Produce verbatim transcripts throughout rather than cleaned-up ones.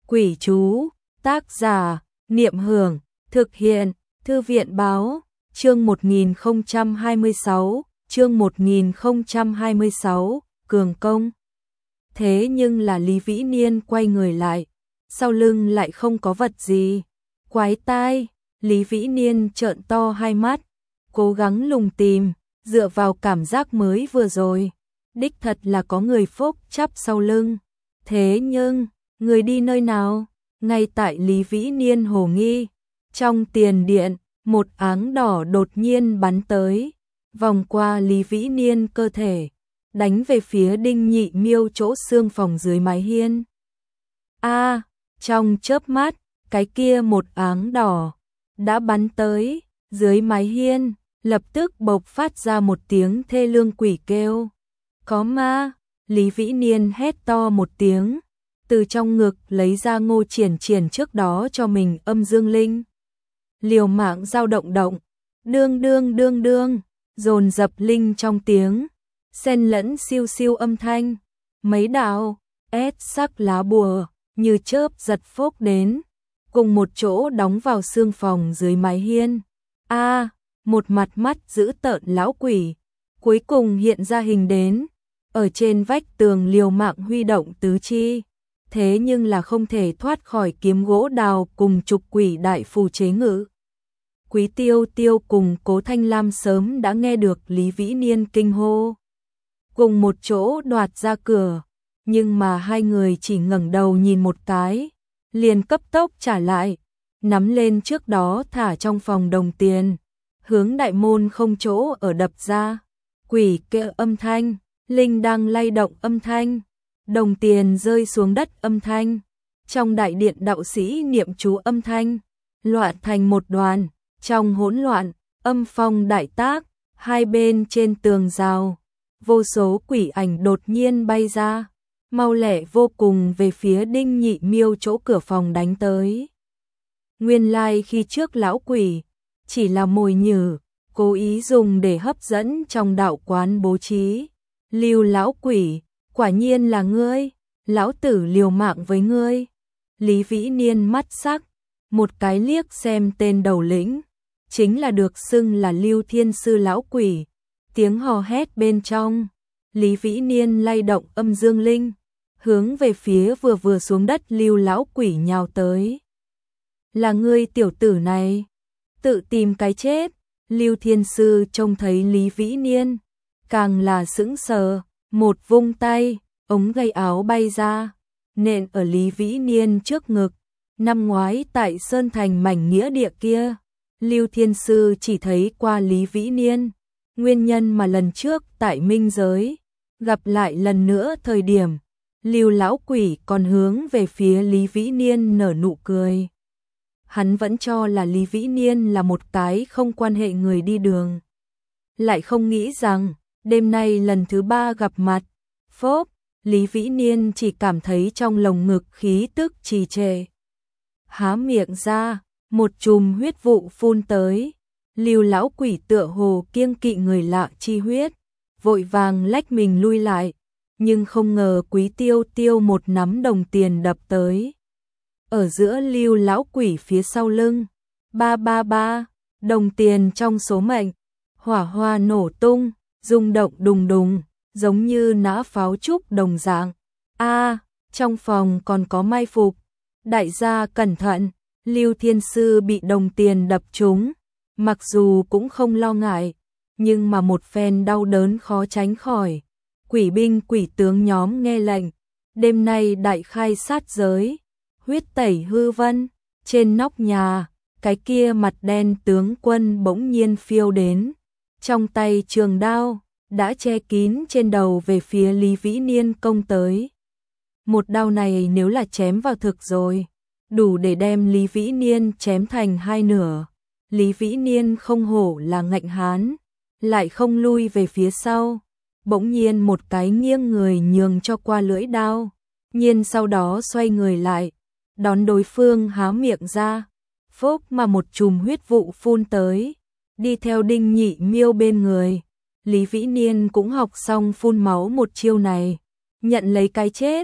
Quỷ chú, tác giả, Niệm Hưởng, thực hiện, Thư viện báo, chương một nghìn không trăm hai mươi sáu, chương một nghìn không trăm hai mươi sáu, cường công. Thế nhưng là Lý Vĩ Niên quay người lại, sau lưng lại không có vật gì. Quái tai, Lý Vĩ Niên trợn to hai mắt, cố gắng lùng tìm, dựa vào cảm giác mới vừa rồi. Đích thật là có người phúc chắp sau lưng. Thế nhưng, người đi nơi nào? Ngay tại Lý Vĩ Niên hồ nghi, trong tiền điện, một áng đỏ đột nhiên bắn tới, vòng qua Lý Vĩ Niên cơ thể, đánh về phía Đinh Nhị Miêu chỗ xương phòng dưới mái hiên. A, à, trong chớp mắt, cái kia một áng đỏ đã bắn tới, dưới mái hiên, lập tức bộc phát ra một tiếng thê lương quỷ kêu. Có ma, Lý Vĩ Niên hét to một tiếng, từ trong ngực lấy ra Ngô Triển Triển trước đó cho mình âm dương linh. Liều mạng dao động động, đương đương đương đương, dồn dập linh trong tiếng, xen lẫn siêu siêu âm thanh, mấy đạo, ép sắc lá bùa, như chớp giật phốc đến, cùng một chỗ đóng vào xương phòng dưới mái hiên. A, à, một mặt mắt dữ tợn lão quỷ, cuối cùng hiện ra hình đến, ở trên vách tường liều mạng huy động tứ chi. Thế nhưng là không thể thoát khỏi kiếm gỗ đào cùng trục quỷ đại phù chế ngự. Quý Tiêu Tiêu cùng Cố Thanh Lam sớm đã nghe được Lý Vĩ Niên kinh hô, cùng một chỗ đoạt ra cửa, nhưng mà hai người chỉ ngẩng đầu nhìn một cái, liền cấp tốc trả lại, nắm lên trước đó thả trong phòng đồng tiền, hướng đại môn không chỗ ở đập ra. Quỷ kêu âm thanh, linh đang lay động âm thanh, đồng tiền rơi xuống đất âm thanh, trong đại điện đạo sĩ niệm chú âm thanh, loạn thành một đoàn, trong hỗn loạn, âm phong đại tác, hai bên trên tường rào, vô số quỷ ảnh đột nhiên bay ra, mau lẹ vô cùng về phía Đinh Nhị Miêu chỗ cửa phòng đánh tới. Nguyên lai khi trước lão quỷ, chỉ là mồi nhử, cố ý dùng để hấp dẫn trong đạo quán bố trí. Lưu lão quỷ, quả nhiên là ngươi, lão tử liều mạng với ngươi. Lý Vĩ Niên mắt sắc, một cái liếc xem tên đầu lĩnh, chính là được xưng là Lưu Thiên Sư lão quỷ. Tiếng hò hét bên trong, Lý Vĩ Niên lay động âm dương linh, hướng về phía vừa vừa xuống đất Lưu lão quỷ nhào tới. Là ngươi tiểu tử này, tự tìm cái chết. Lưu Thiên Sư trông thấy Lý Vĩ Niên, càng là sững sờ, một vung tay, ống gây áo bay ra, nện ở Lý Vĩ Niên trước ngực. Năm ngoái tại Sơn Thành mảnh nghĩa địa kia, Lưu Thiên Sư chỉ thấy qua Lý Vĩ Niên, nguyên nhân mà lần trước tại Minh Giới, gặp lại lần nữa thời điểm, Lưu lão quỷ còn hướng về phía Lý Vĩ Niên nở nụ cười. Hắn vẫn cho là Lý Vĩ Niên là một cái không quan hệ người đi đường. Lại không nghĩ rằng, đêm nay lần thứ ba gặp mặt, phốp, Lý Vĩ Niên chỉ cảm thấy trong lồng ngực khí tức trì trệ. Há miệng ra, một chùm huyết vụ phun tới. Lưu lão quỷ tựa hồ kiêng kỵ người lạ chi huyết, vội vàng lách mình lui lại, nhưng không ngờ Quý Tiêu Tiêu một nắm đồng tiền đập tới. Ở giữa Lưu lão quỷ phía sau lưng, ba ba ba, đồng tiền trong số mệnh, hỏa hoa nổ tung, rung động đùng đùng, giống như nã pháo trúc đồng dạng. A, à, trong phòng còn có mai phục. Đại gia cẩn thận, Lưu Thiên Sư bị đồng tiền đập trúng, mặc dù cũng không lo ngại, nhưng mà một phen đau đớn khó tránh khỏi. Quỷ binh quỷ tướng nhóm nghe lệnh, đêm nay đại khai sát giới, huyết tẩy hư vân. Trên nóc nhà, cái kia mặt đen tướng quân bỗng nhiên phiêu đến, trong tay trường đao đã che kín trên đầu về phía Lý Vĩ Niên công tới. Một đao này nếu là chém vào thực rồi, đủ để đem Lý Vĩ Niên chém thành hai nửa. Lý Vĩ Niên không hổ là ngạnh hán, lại không lui về phía sau, bỗng nhiên một cái nghiêng người nhường cho qua lưỡi đao, nhiên sau đó xoay người lại, đón đối phương há miệng ra, phốc mà một chùm huyết vụ phun tới, đi theo Đinh Nhị Miêu bên người. Lý Vĩ Niên cũng học xong phun máu một chiêu này, nhận lấy cái chết,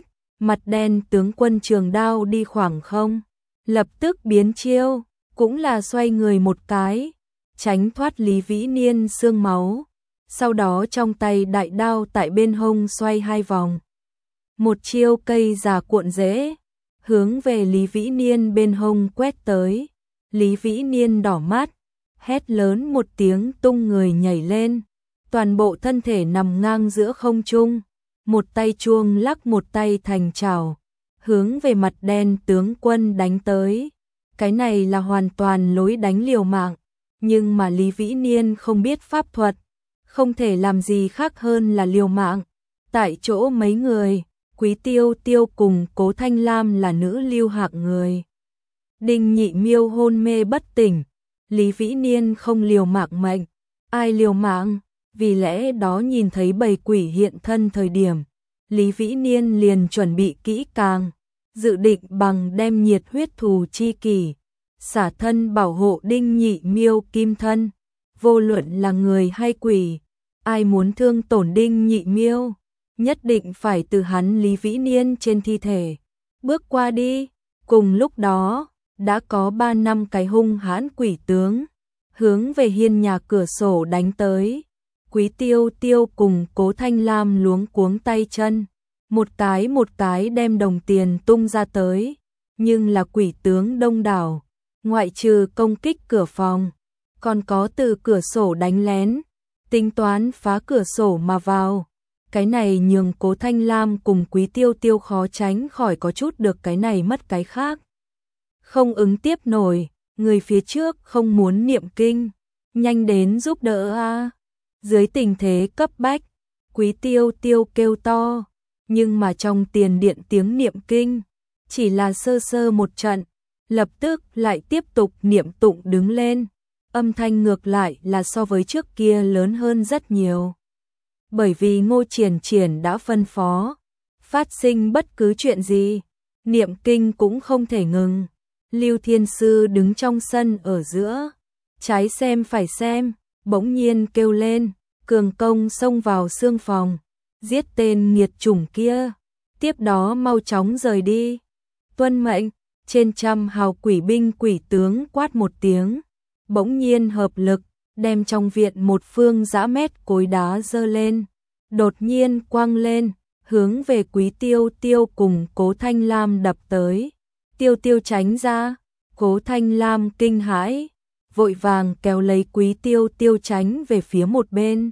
Mặt đen tướng quân trường đao đi khoảng không, lập tức biến chiêu, cũng là xoay người một cái, tránh thoát Lý Vĩ Niên xương máu, sau đó trong tay đại đao tại bên hông xoay hai vòng. Một chiêu cây già cuộn rễ, hướng về Lý Vĩ Niên bên hông quét tới. Lý Vĩ Niên đỏ mắt, hét lớn một tiếng tung người nhảy lên, toàn bộ thân thể nằm ngang giữa không trung, một tay chuông lắc một tay thành chảo, hướng về mặt đen tướng quân đánh tới. Cái này là hoàn toàn lối đánh liều mạng, nhưng mà Lý Vĩ Niên không biết pháp thuật, không thể làm gì khác hơn là liều mạng. Tại chỗ mấy người, Quý Tiêu Tiêu cùng Cố Thanh Lam là nữ lưu hạng người. Đinh Nhị Miêu hôn mê bất tỉnh, Lý Vĩ Niên không liều mạng mệnh, ai liều mạng? Vì lẽ đó nhìn thấy bầy quỷ hiện thân thời điểm, Lý Vĩ Niên liền chuẩn bị kỹ càng, dự định bằng đem nhiệt huyết thù chi kỷ, xả thân bảo hộ Đinh Nhị Miêu kim thân, vô luận là người hay quỷ, ai muốn thương tổn Đinh Nhị Miêu, nhất định phải từ hắn Lý Vĩ Niên trên thi thể bước qua đi. Cùng lúc đó, đã có ba năm cái hung hãn quỷ tướng hướng về hiên nhà cửa sổ đánh tới. Quý Tiêu Tiêu cùng Cố Thanh Lam luống cuống tay chân, một cái một cái đem đồng tiền tung ra tới, nhưng là quỷ tướng đông đảo, ngoại trừ công kích cửa phòng, còn có từ cửa sổ đánh lén, tính toán phá cửa sổ mà vào. Cái này nhường Cố Thanh Lam cùng Quý Tiêu Tiêu khó tránh khỏi có chút được cái này mất cái khác. Không ứng tiếp nổi, người phía trước không muốn niệm kinh, nhanh đến giúp đỡ a. Dưới tình thế cấp bách, Quý Tiêu Tiêu kêu to, nhưng mà trong tiền điện tiếng niệm kinh, chỉ là sơ sơ một trận, lập tức lại tiếp tục niệm tụng đứng lên, âm thanh ngược lại là so với trước kia lớn hơn rất nhiều. Bởi vì Ngô Triển Triển đã phân phó, phát sinh bất cứ chuyện gì, niệm kinh cũng không thể ngừng. Lưu Thiên Sư đứng trong sân ở giữa, trái xem phải xem, bỗng nhiên kêu lên, cường công xông vào xương phòng, giết tên nghiệt chủng kia, tiếp đó mau chóng rời đi. Tuân mệnh, trên trăm hào quỷ binh quỷ tướng quát một tiếng, bỗng nhiên hợp lực, đem trong viện một phương dã mét cối đá dơ lên, đột nhiên quăng lên, hướng về Quý Tiêu Tiêu cùng Cố Thanh Lam đập tới. Tiêu Tiêu tránh ra, Cố Thanh Lam kinh hãi, vội vàng kéo lấy Quý Tiêu Tiêu tránh về phía một bên.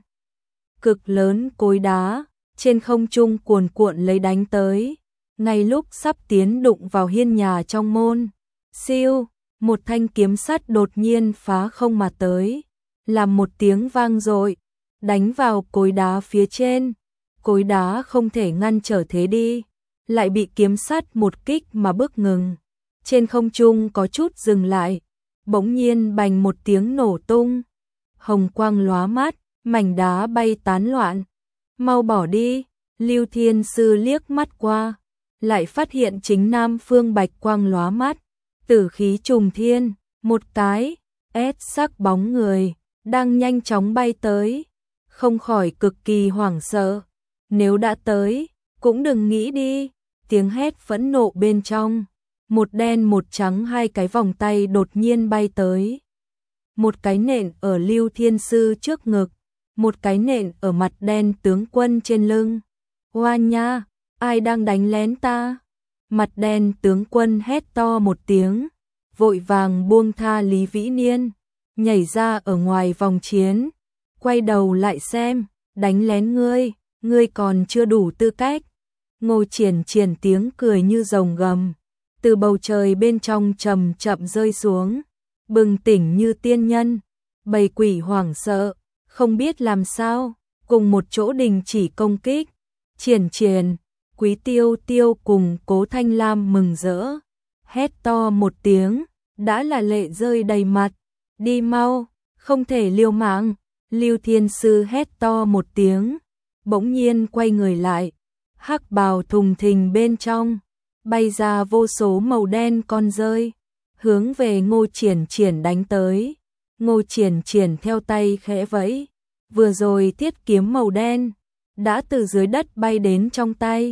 Cực lớn cối đá, trên không trung cuồn cuộn lấy đánh tới, ngay lúc sắp tiến đụng vào hiên nhà trong môn. Siêu, một thanh kiếm sắt đột nhiên phá không mà tới, làm một tiếng vang dội, đánh vào cối đá phía trên. Cối đá không thể ngăn trở thế đi, lại bị kiếm sắt một kích mà bước ngừng. Trên không trung có chút dừng lại, bỗng nhiên bành một tiếng nổ tung, hồng quang lóa mắt, mảnh đá bay tán loạn. Mau bỏ đi, Lưu Thiên Sư liếc mắt qua, lại phát hiện chính nam phương bạch quang lóa mắt, tử khí trùng thiên, một cái ép sắc bóng người đang nhanh chóng bay tới, không khỏi cực kỳ hoảng sợ. Nếu đã tới, cũng đừng nghĩ đi. Tiếng hét phẫn nộ bên trong, một đen một trắng hai cái vòng tay đột nhiên bay tới. Một cái nện ở Lưu Thiên Sư trước ngực, một cái nện ở mặt đen tướng quân trên lưng. Oa nha, ai đang đánh lén ta? Mặt đen tướng quân hét to một tiếng, vội vàng buông tha Lý Vĩ Niên, nhảy ra ở ngoài vòng chiến, quay đầu lại xem, đánh lén ngươi, ngươi còn chưa đủ tư cách. Ngô Triển Triển tiếng cười như rồng gầm, từ bầu trời bên trong chậm chậm rơi xuống, bừng tỉnh như tiên nhân. Bầy quỷ hoảng sợ, không biết làm sao, cùng một chỗ đình chỉ công kích. Triển Triển, Quý Tiêu Tiêu cùng Cố Thanh Lam mừng rỡ, hét to một tiếng, đã là lệ rơi đầy mặt. Đi mau, không thể liều mạng. Lưu Thiên Sư hét to một tiếng, bỗng nhiên quay người lại, hắc bào thùng thình bên trong bay ra vô số màu đen con rơi, hướng về Ngô Triển Triển đánh tới. Ngô Triển Triển theo tay khẽ vẫy, vừa rồi thiết kiếm màu đen đã từ dưới đất bay đến trong tay,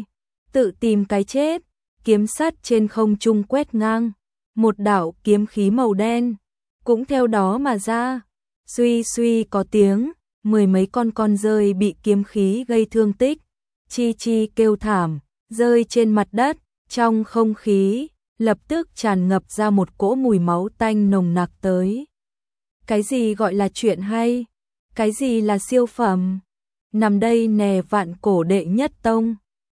tự tìm cái chết, kiếm sắt trên không trung quét ngang, một đạo kiếm khí màu đen, cũng theo đó mà ra, suy suy có tiếng, mười mấy con con dơi bị kiếm khí gây thương tích, chi chi kêu thảm, rơi trên mặt đất, trong không khí, lập tức tràn ngập ra một cỗ mùi máu tanh nồng nặc tới. Cái gì gọi là chuyện hay? Cái gì là siêu phẩm? Nằm đây nè vạn cổ đệ nhất tông.